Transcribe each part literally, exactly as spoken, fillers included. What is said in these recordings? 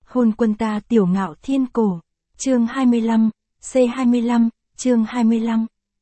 Hôn quân ta tiểu ngạo thiên cổ. Chương hai mươi lăm, C hai mươi lăm, chương hai mươi lăm.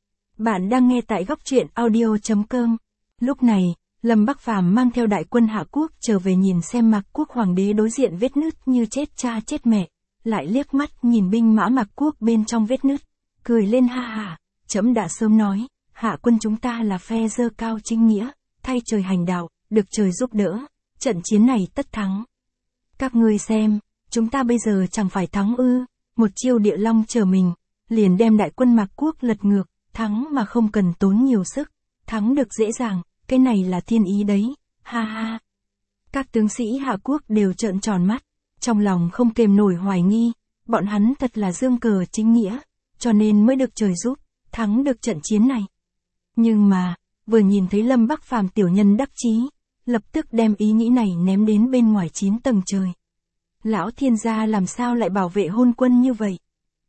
Bạn đang nghe tại góc truyện audio chấm com. Lúc này, Lâm Bắc Phàm mang theo đại quân Hạ Quốc trở về nhìn xem Mạc Quốc hoàng đế đối diện vết nứt như chết cha chết mẹ, lại liếc mắt nhìn binh mã Mạc Quốc bên trong vết nứt, cười lên ha hả, trẫm đã sớm nói, Hạ quân chúng ta là phe dơ cao chính nghĩa, thay trời hành đạo, được trời giúp đỡ, trận chiến này tất thắng. Các ngươi xem, chúng ta bây giờ chẳng phải thắng ư, một chiêu địa long chờ mình, liền đem đại quân Mạc Quốc lật ngược, thắng mà không cần tốn nhiều sức, thắng được dễ dàng, cái này là thiên ý đấy, ha ha. Các tướng sĩ Hạ Quốc đều trợn tròn mắt, trong lòng không kềm nổi hoài nghi, bọn hắn thật là dương cờ chính nghĩa, cho nên mới được trời giúp, thắng được trận chiến này. Nhưng mà, vừa nhìn thấy Lâm Bắc Phàm tiểu nhân đắc chí, lập tức đem ý nghĩ này ném đến bên ngoài chín tầng trời. Lão thiên gia làm sao lại bảo vệ hôn quân như vậy?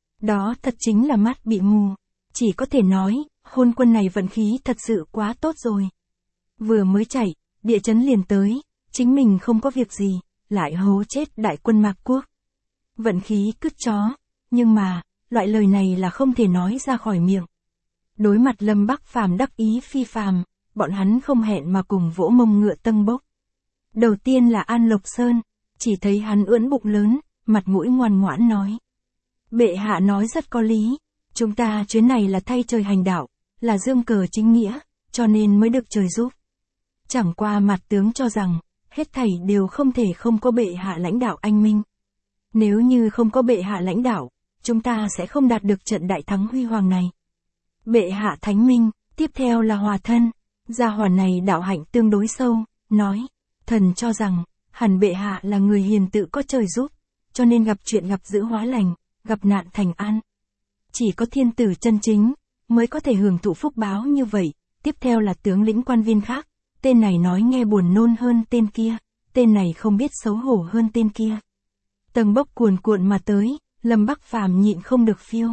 Đó thật chính là mắt bị mù, chỉ có thể nói, hôn quân này vận khí thật sự quá tốt rồi. Vừa mới chạy, địa chấn liền tới, chính mình không có việc gì, lại hố chết đại quân Mạc Quốc. Vận khí cứt chó, nhưng mà, loại lời này là không thể nói ra khỏi miệng. Đối mặt Lâm Bắc Phàm đắc ý phi phàm, bọn hắn không hẹn mà cùng vỗ mông ngựa tâng bốc. Đầu tiên là An Lộc Sơn, chỉ thấy hắn ưỡn bụng lớn, mặt mũi ngoan ngoãn nói. Bệ hạ nói rất có lý, chúng ta chuyến này là thay trời hành đạo, là dương cờ chính nghĩa, cho nên mới được trời giúp. Chẳng qua mặt tướng cho rằng, hết thảy đều không thể không có bệ hạ lãnh đạo anh minh. Nếu như không có bệ hạ lãnh đạo, chúng ta sẽ không đạt được trận đại thắng huy hoàng này. Bệ hạ thánh minh, tiếp theo là Hòa Thân, gia hỏa này đạo hạnh tương đối sâu, nói, thần cho rằng, hẳn bệ hạ là người hiền tự có trời giúp, cho nên gặp chuyện gặp dữ hóa lành, gặp nạn thành an. Chỉ có thiên tử chân chính, mới có thể hưởng thụ phúc báo như vậy, tiếp theo là tướng lĩnh quan viên khác, tên này nói nghe buồn nôn hơn tên kia, tên này không biết xấu hổ hơn tên kia. Tầng bốc cuồn cuộn mà tới, Lâm Bắc Phàm nhịn không được phiêu.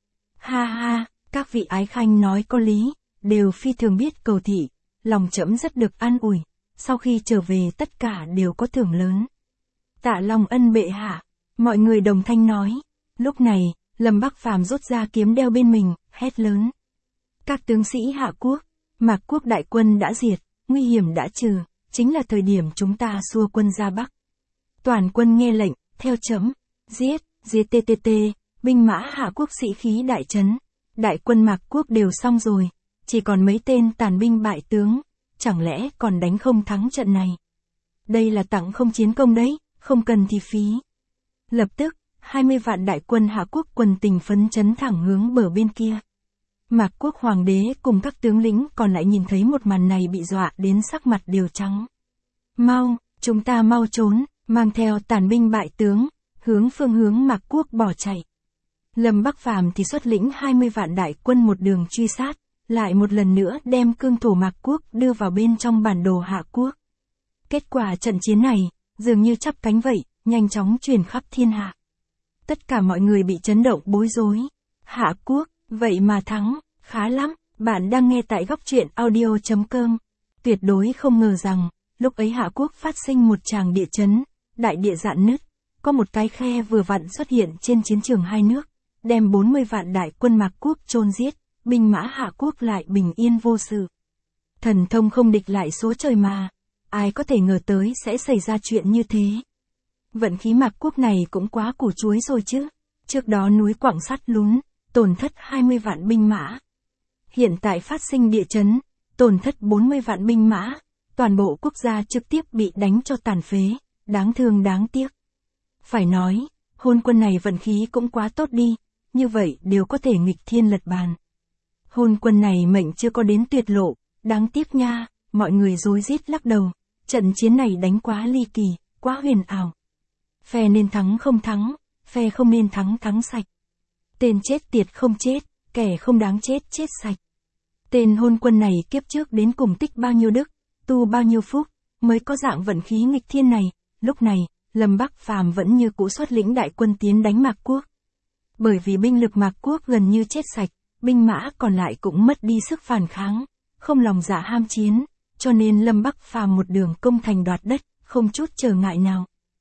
Ha ha, các vị ái khanh nói có lý, đều phi thường biết cầu thị, lòng trẫm rất được an ủi, sau khi trở về tất cả đều có thưởng lớn. Tạ lòng ân bệ hạ, mọi người đồng thanh nói. Lúc này, Lâm Bắc Phàm rút ra kiếm đeo bên mình, hét lớn. Các tướng sĩ Hạ Quốc, Mạc Quốc đại quân đã diệt, nguy hiểm đã trừ, chính là thời điểm chúng ta xua quân ra Bắc. Toàn quân nghe lệnh, theo chấm, giết, giết tê tê tê, binh mã Hạ Quốc sĩ khí đại trấn, đại quân Mạc Quốc đều xong rồi, chỉ còn mấy tên tàn binh bại tướng, chẳng lẽ còn đánh không thắng trận này. Đây là tặng không chiến công đấy, không cần thì phí. Lập tức, hai mươi vạn đại quân Hạ Quốc quần tình phấn chấn thẳng hướng bờ bên kia. Mạc Quốc hoàng đế cùng các tướng lĩnh còn lại nhìn thấy một màn này bị dọa đến sắc mặt đều trắng. Mau, chúng ta mau trốn, mang theo tàn binh bại tướng, hướng phương hướng Mạc Quốc bỏ chạy. Lâm Bắc Phàm thì xuất lĩnh hai mươi vạn đại quân một đường truy sát, lại một lần nữa đem cương thổ Mạc Quốc đưa vào bên trong bản đồ Hạ Quốc. Kết quả trận chiến này, dường như chắp cánh vậy, nhanh chóng truyền khắp thiên hạ. Tất cả mọi người bị chấn động bối rối. Hạ Quốc, vậy mà thắng, khá lắm, bạn đang nghe tại góc truyện audio chấm com. Tuyệt đối không ngờ rằng, lúc ấy Hạ Quốc phát sinh một tràng địa chấn, đại địa rạn nứt, có một cái khe vừa vặn xuất hiện trên chiến trường hai nước, đem bốn mươi vạn đại quân Mạc Quốc chôn giết, binh mã Hạ Quốc lại bình yên vô sự. Thần thông không địch lại số trời mà, ai có thể ngờ tới sẽ xảy ra chuyện như thế. Vận khí Mạc Quốc này cũng quá củ chuối rồi chứ, trước đó núi Quảng sắt lún, tổn thất hai mươi vạn binh mã. Hiện tại phát sinh địa chấn, tổn thất bốn mươi vạn binh mã, toàn bộ quốc gia trực tiếp bị đánh cho tàn phế, đáng thương đáng tiếc. Phải nói, hôn quân này vận khí cũng quá tốt đi, như vậy đều có thể nghịch thiên lật bàn. Hôn quân này mệnh chưa có đến tuyệt lộ, đáng tiếc nha, mọi người rối rít lắc đầu, trận chiến này đánh quá ly kỳ, quá huyền ảo. Phe nên thắng không thắng, phe không nên thắng thắng sạch. Tên chết tiệt không chết, kẻ không đáng chết chết sạch. Tên hôn quân này kiếp trước đến cùng tích bao nhiêu đức, tu bao nhiêu phúc, mới có dạng vận khí nghịch thiên này. Lúc này, Lâm Bắc Phàm vẫn như cũ xuất lĩnh đại quân tiến đánh Mạc Quốc. Bởi vì binh lực Mạc Quốc gần như chết sạch, binh mã còn lại cũng mất đi sức phản kháng, không lòng dạ ham chiến, cho nên Lâm Bắc Phàm một đường công thành đoạt đất, không chút trở ngại nào.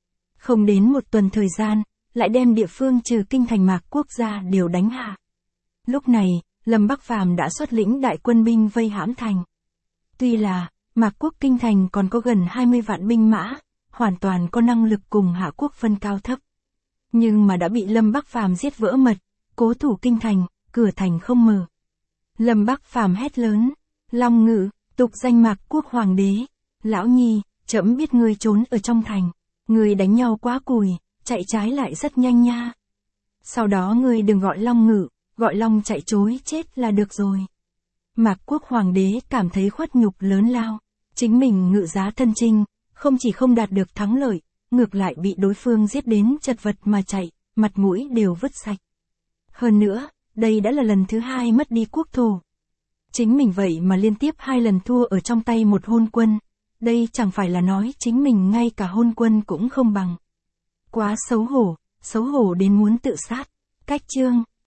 Không đến một tuần thời gian, lại đem địa phương trừ kinh thành Mạc Quốc ra đều đánh hạ. Lúc này, Lâm Bắc Phàm đã xuất lĩnh đại quân binh vây hãm thành. Tuy là, Mạc Quốc kinh thành còn có gần hai mươi vạn binh mã, hoàn toàn có năng lực cùng Hạ Quốc phân cao thấp. Nhưng mà đã bị Lâm Bắc Phàm giết vỡ mật, cố thủ kinh thành, cửa thành không mở. Lâm Bắc Phàm hét lớn, Long Ngự, tục danh Mạc Quốc hoàng đế, lão nhi, trẫm biết ngươi trốn ở trong thành, ngươi đánh nhau quá cùi, chạy trái lại rất nhanh nha. Sau đó ngươi đừng gọi Long Ngự, gọi Long chạy chối chết là được rồi. Mạc Quốc hoàng đế cảm thấy khuất nhục lớn lao, chính mình ngự giá thân chinh, không chỉ không đạt được thắng lợi, ngược lại bị đối phương giết đến chật vật mà chạy, mặt mũi đều vứt sạch. Hơn nữa, đây đã là lần thứ hai mất đi quốc thổ. Chính mình vậy mà liên tiếp hai lần thua ở trong tay một hôn quân, đây chẳng phải là nói chính mình ngay cả hôn quân cũng không bằng. Quá xấu hổ, xấu hổ đến muốn tự sát. Cách chương